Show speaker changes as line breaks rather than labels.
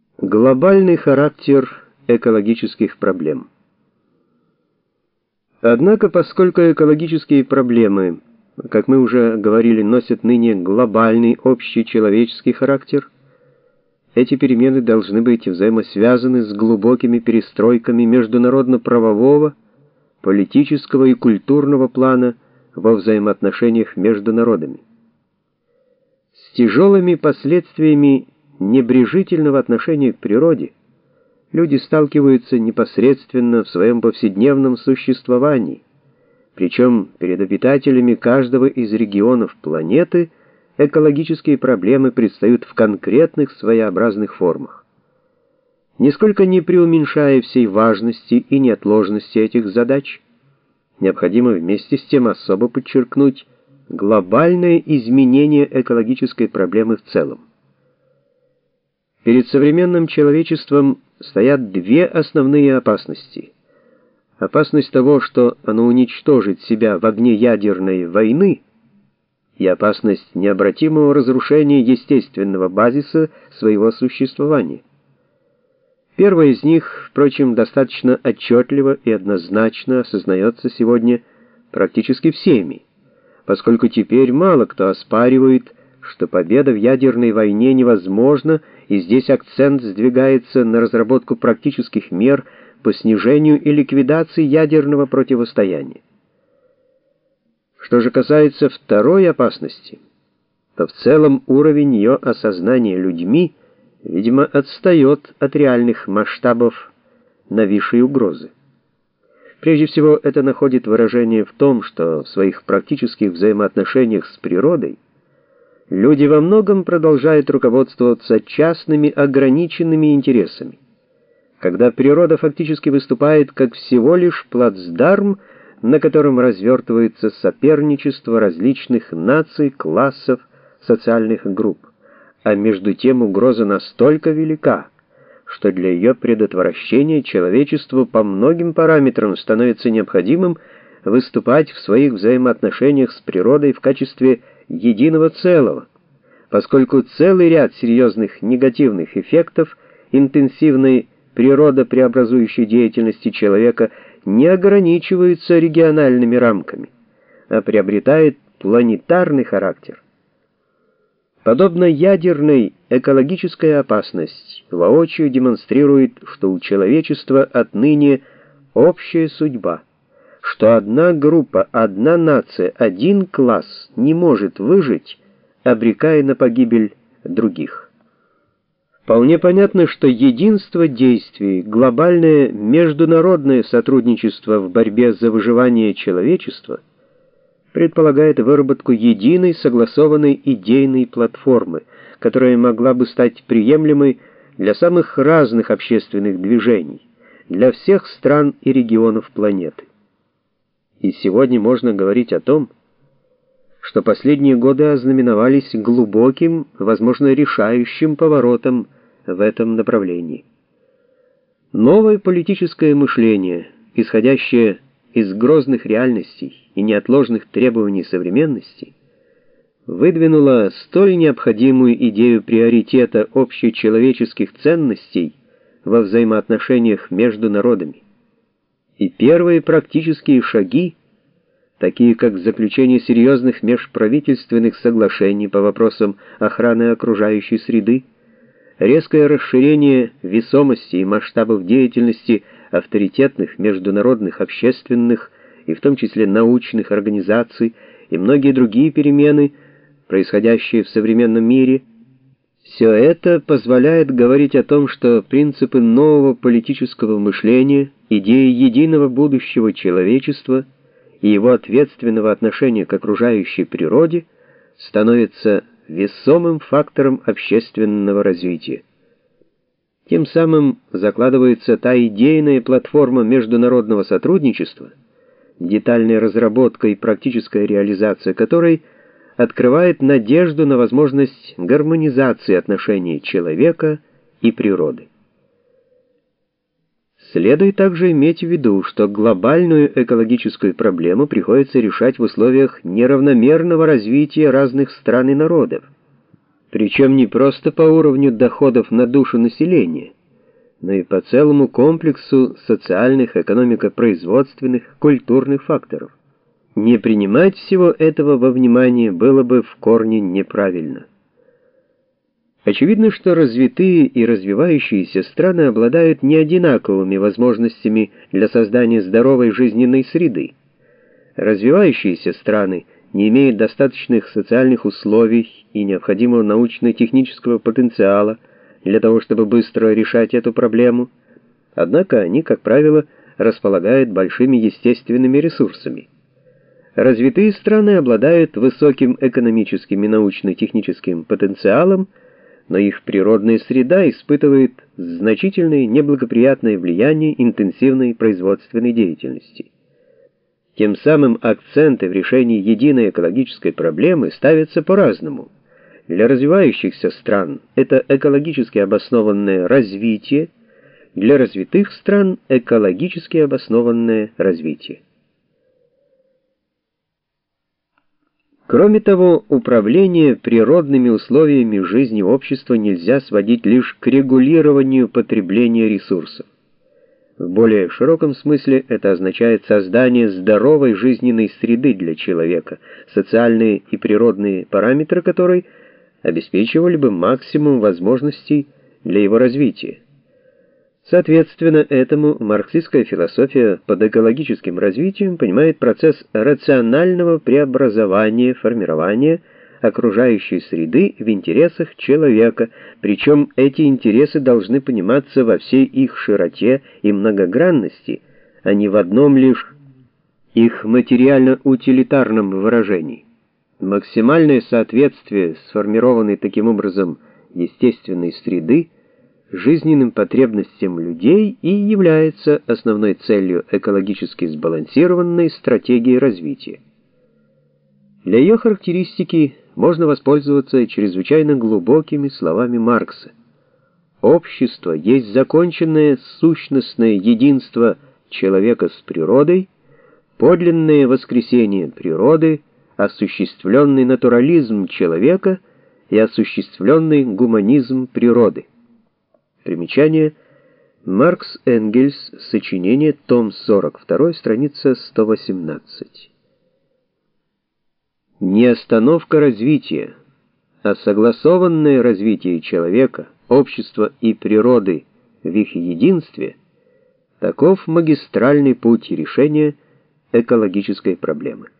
Глобальный характер экологических проблем. Однако, поскольку экологические проблемы, как мы уже говорили, носят ныне глобальный общий человеческий характер, эти перемены должны быть взаимосвязаны с глубокими перестройками международно-правового, политического и культурного плана во взаимоотношениях между народами. С тяжелыми последствиями небрежительного отношения к природе люди сталкиваются непосредственно в своем повседневном существовании, причем перед обитателями каждого из регионов планеты экологические проблемы предстают в конкретных своеобразных формах. Нисколько не преуменьшая всей важности и неотложности этих задач, необходимо вместе с тем особо подчеркнуть глобальное изменение экологической проблемы в целом. Перед современным человечеством стоят две основные опасности. Опасность того, что оно уничтожит себя в огне ядерной войны, и опасность необратимого разрушения естественного базиса своего существования. Первая из них, впрочем, достаточно отчетливо и однозначно осознается сегодня практически всеми, поскольку теперь мало кто оспаривает, что победа в ядерной войне невозможна, и здесь акцент сдвигается на разработку практических мер по снижению и ликвидации ядерного противостояния. Что же касается второй опасности, то в целом уровень ее осознания людьми, видимо, отстает от реальных масштабов нависшей угрозы. Прежде всего, это находит выражение в том, что в своих практических взаимоотношениях с природой люди во многом продолжают руководствоваться частными ограниченными интересами, когда природа фактически выступает как всего лишь плацдарм, на котором развертывается соперничество различных наций, классов, социальных групп, а между тем угроза настолько велика, что для ее предотвращения человечеству по многим параметрам становится необходимым выступать в своих взаимоотношениях с природой в качестве единого целого, поскольку целый ряд серьезных негативных эффектов интенсивной природопреобразующей деятельности человека не ограничиваются региональными рамками, а приобретает планетарный характер. Подобно ядерной, экологическая опасность воочию демонстрирует, что у человечества отныне общая судьба, что одна группа, одна нация, один класс не может выжить, обрекая на погибель других. Вполне понятно, что единство действий, глобальное международное сотрудничество в борьбе за выживание человечества предполагает выработку единой согласованной идейной платформы, которая могла бы стать приемлемой для самых разных общественных движений, для всех стран и регионов планеты. И сегодня можно говорить о том, что последние годы ознаменовались глубоким, возможно, решающим поворотом в этом направлении. Новое политическое мышление, исходящее из грозных реальностей и неотложных требований современности, выдвинуло столь необходимую идею приоритета общечеловеческих ценностей во взаимоотношениях между народами. И первые практические шаги, такие как заключение серьезных межправительственных соглашений по вопросам охраны окружающей среды, резкое расширение весомости и масштабов деятельности авторитетных международных общественных и в том числе научных организаций и многие другие перемены, происходящие в современном мире, все это позволяет говорить о том, что принципы нового политического мышления, идеи единого будущего человечества и его ответственного отношения к окружающей природе становятся весомым фактором общественного развития. Тем самым закладывается та идейная платформа международного сотрудничества, детальная разработка и практическая реализация которой открывает надежду на возможность гармонизации отношений человека и природы. Следует также иметь в виду, что глобальную экологическую проблему приходится решать в условиях неравномерного развития разных стран и народов. причем не просто по уровню доходов на душу населения, но и по целому комплексу социальных, экономико-производственных, культурных факторов. Не принимать всего этого во внимание было бы в корне неправильно. Очевидно, что развитые и развивающиеся страны обладают неодинаковыми возможностями для создания здоровой жизненной среды. Развивающиеся страны не имеют достаточных социальных условий и необходимого научно-технического потенциала для того, чтобы быстро решать эту проблему, однако они, как правило, располагают большими естественными ресурсами. Развитые страны обладают высоким экономическим и научно-техническим потенциалом, но их природная среда испытывает значительное неблагоприятное влияние интенсивной производственной деятельности. Тем самым акценты в решении единой экологической проблемы ставятся по-разному. Для развивающихся стран это экологически обоснованное развитие, для развитых стран экологически обоснованное развитие. Кроме того, управление природными условиями жизни общества нельзя сводить лишь к регулированию потребления ресурсов. В более широком смысле это означает создание здоровой жизненной среды для человека, социальные и природные параметры которой обеспечивали бы максимум возможностей для его развития. Соответственно этому марксистская философия под экологическим развитием понимает процесс рационального преобразования, формирования окружающей среды в интересах человека, причем эти интересы должны пониматься во всей их широте и многогранности, а не в одном лишь их материально-утилитарном выражении. Максимальное соответствие сформированной таким образом естественной среды жизненным потребностям людей и является основной целью экологически сбалансированной стратегии развития. Для ее характеристики можно воспользоваться чрезвычайно глубокими словами Маркса. Общество есть законченное сущностное единство человека с природой, подлинное воскресение природы, осуществленный натурализм человека и осуществленный гуманизм природы. Примечание. Маркс Энгельс. Сочинение. Том 42. Страница 118. Не остановка развития, а согласованное развитие человека, общества и природы в их единстве — таков магистральный путь решения экологической проблемы.